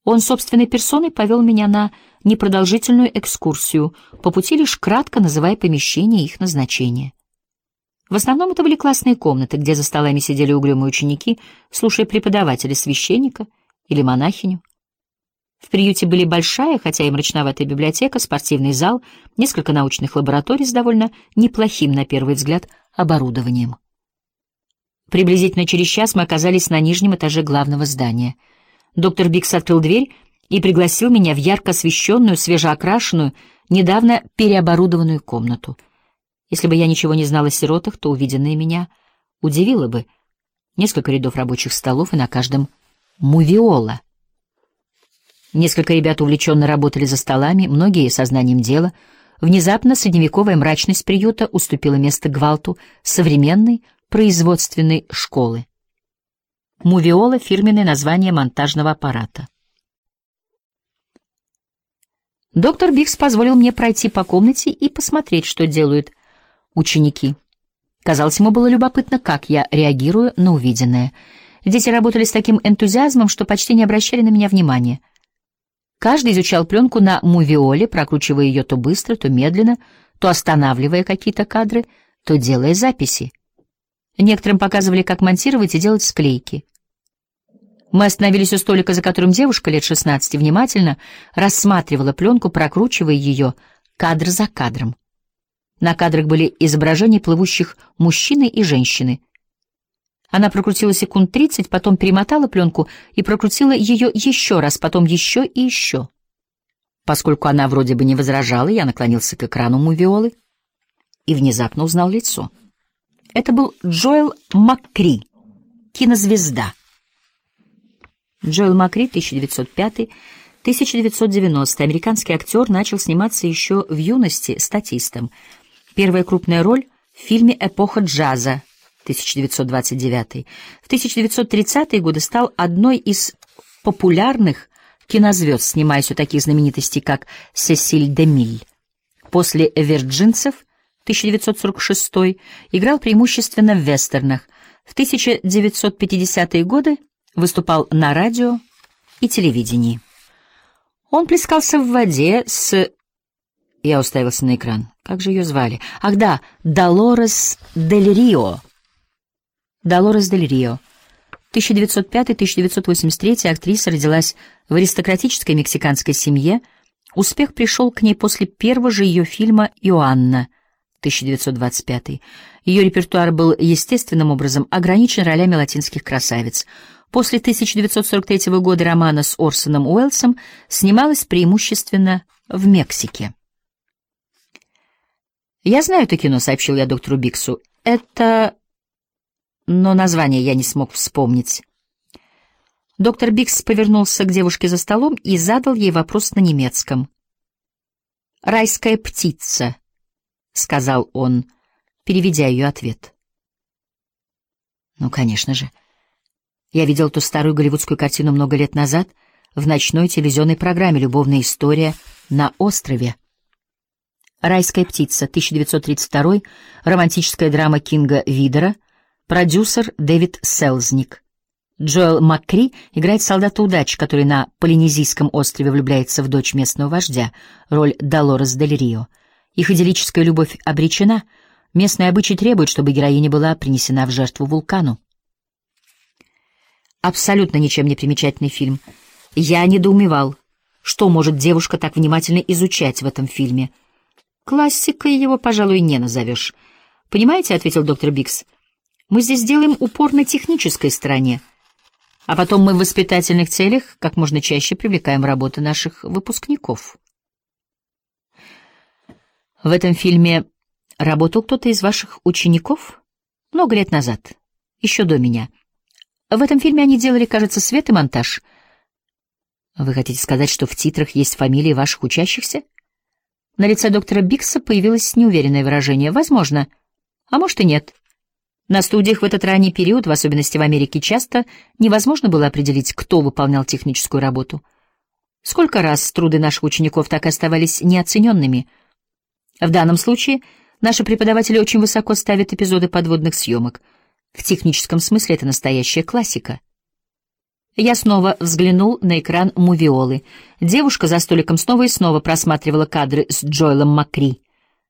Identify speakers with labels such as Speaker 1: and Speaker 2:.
Speaker 1: Он собственной персоной повел меня на непродолжительную экскурсию, по пути лишь кратко называя помещения и их назначение. В основном это были классные комнаты, где за столами сидели угрюмые ученики, слушая преподавателя, священника или монахиню. В приюте были большая, хотя и мрачноватая библиотека, спортивный зал, несколько научных лабораторий с довольно неплохим, на первый взгляд, оборудованием. Приблизительно через час мы оказались на нижнем этаже главного здания. Доктор Бикс открыл дверь и пригласил меня в ярко освещенную, свежеокрашенную, недавно переоборудованную комнату. Если бы я ничего не знала о сиротах, то увиденное меня удивило бы. Несколько рядов рабочих столов, и на каждом мувиола. Несколько ребят увлеченно работали за столами, многие сознанием дела. Внезапно средневековая мрачность приюта уступила место гвалту современной производственной школы. Мувиола — фирменное название монтажного аппарата. Доктор Бикс позволил мне пройти по комнате и посмотреть, что делают ученики. Казалось, ему было любопытно, как я реагирую на увиденное. Дети работали с таким энтузиазмом, что почти не обращали на меня внимания. Каждый изучал пленку на мувиоле, прокручивая ее то быстро, то медленно, то останавливая какие-то кадры, то делая записи. Некоторым показывали, как монтировать и делать склейки. Мы остановились у столика, за которым девушка лет 16 внимательно рассматривала пленку, прокручивая ее кадр за кадром. На кадрах были изображения плывущих мужчины и женщины. Она прокрутила секунд 30, потом перемотала пленку и прокрутила ее еще раз, потом еще и еще. Поскольку она вроде бы не возражала, я наклонился к экрану мувиолы и внезапно узнал лицо. Это был Джоэл Маккри, кинозвезда. Джоэл Маккри, 1905-1990, американский актер, начал сниматься еще в юности статистом. Первая крупная роль в фильме «Эпоха джаза», 1929. В 1930-е годы стал одной из популярных кинозвезд, снимаясь у таких знаменитостей, как Сесиль Демиль. После «Вирджинцев» 1946 играл преимущественно в вестернах. В 1950-е годы выступал на радио и телевидении. Он плескался в воде с... Я уставился на экран. Как же ее звали? Ах да, Долорес Дель Рио. Долорес Дель Рио. 1905-1983 актриса родилась в аристократической мексиканской семье. Успех пришел к ней после первого же ее фильма «Иоанна», 1925. Ее репертуар был естественным образом ограничен ролями латинских красавиц. После 1943 года романа с Орсоном Уэллсом снималась преимущественно в Мексике. «Я знаю это кино», — сообщил я доктору Биксу. «Это...» Но название я не смог вспомнить. Доктор Бикс повернулся к девушке за столом и задал ей вопрос на немецком. «Райская птица», — сказал он, переведя ее ответ. Ну, конечно же. Я видел ту старую голливудскую картину много лет назад в ночной телевизионной программе «Любовная история на острове». «Райская птица», 1932, романтическая драма Кинга Видера, продюсер Дэвид Селзник. Джоэл Маккри играет солдата удачи, который на Полинезийском острове влюбляется в дочь местного вождя, роль Долорес Дель Рио. Их идиллическая любовь обречена, местные обычаи требуют, чтобы героиня была принесена в жертву вулкану. Абсолютно ничем не примечательный фильм. Я недоумевал, что может девушка так внимательно изучать в этом фильме. Классикой его, пожалуй, не назовешь. «Понимаете, — ответил доктор Бикс, — мы здесь делаем упор на технической стороне, а потом мы в воспитательных целях как можно чаще привлекаем в работу наших выпускников». В этом фильме работал кто-то из ваших учеников? Много лет назад, еще до меня. В этом фильме они делали, кажется, свет и монтаж. Вы хотите сказать, что в титрах есть фамилии ваших учащихся? На лице доктора Бикса появилось неуверенное выражение. Возможно, а может и нет. На студиях в этот ранний период, в особенности в Америке, часто невозможно было определить, кто выполнял техническую работу. Сколько раз труды наших учеников так и оставались неоцененными. В данном случае наши преподаватели очень высоко ставят эпизоды подводных съемок. В техническом смысле это настоящая классика. Я снова взглянул на экран мувиолы. Девушка за столиком снова и снова просматривала кадры с Джоэлом Макри.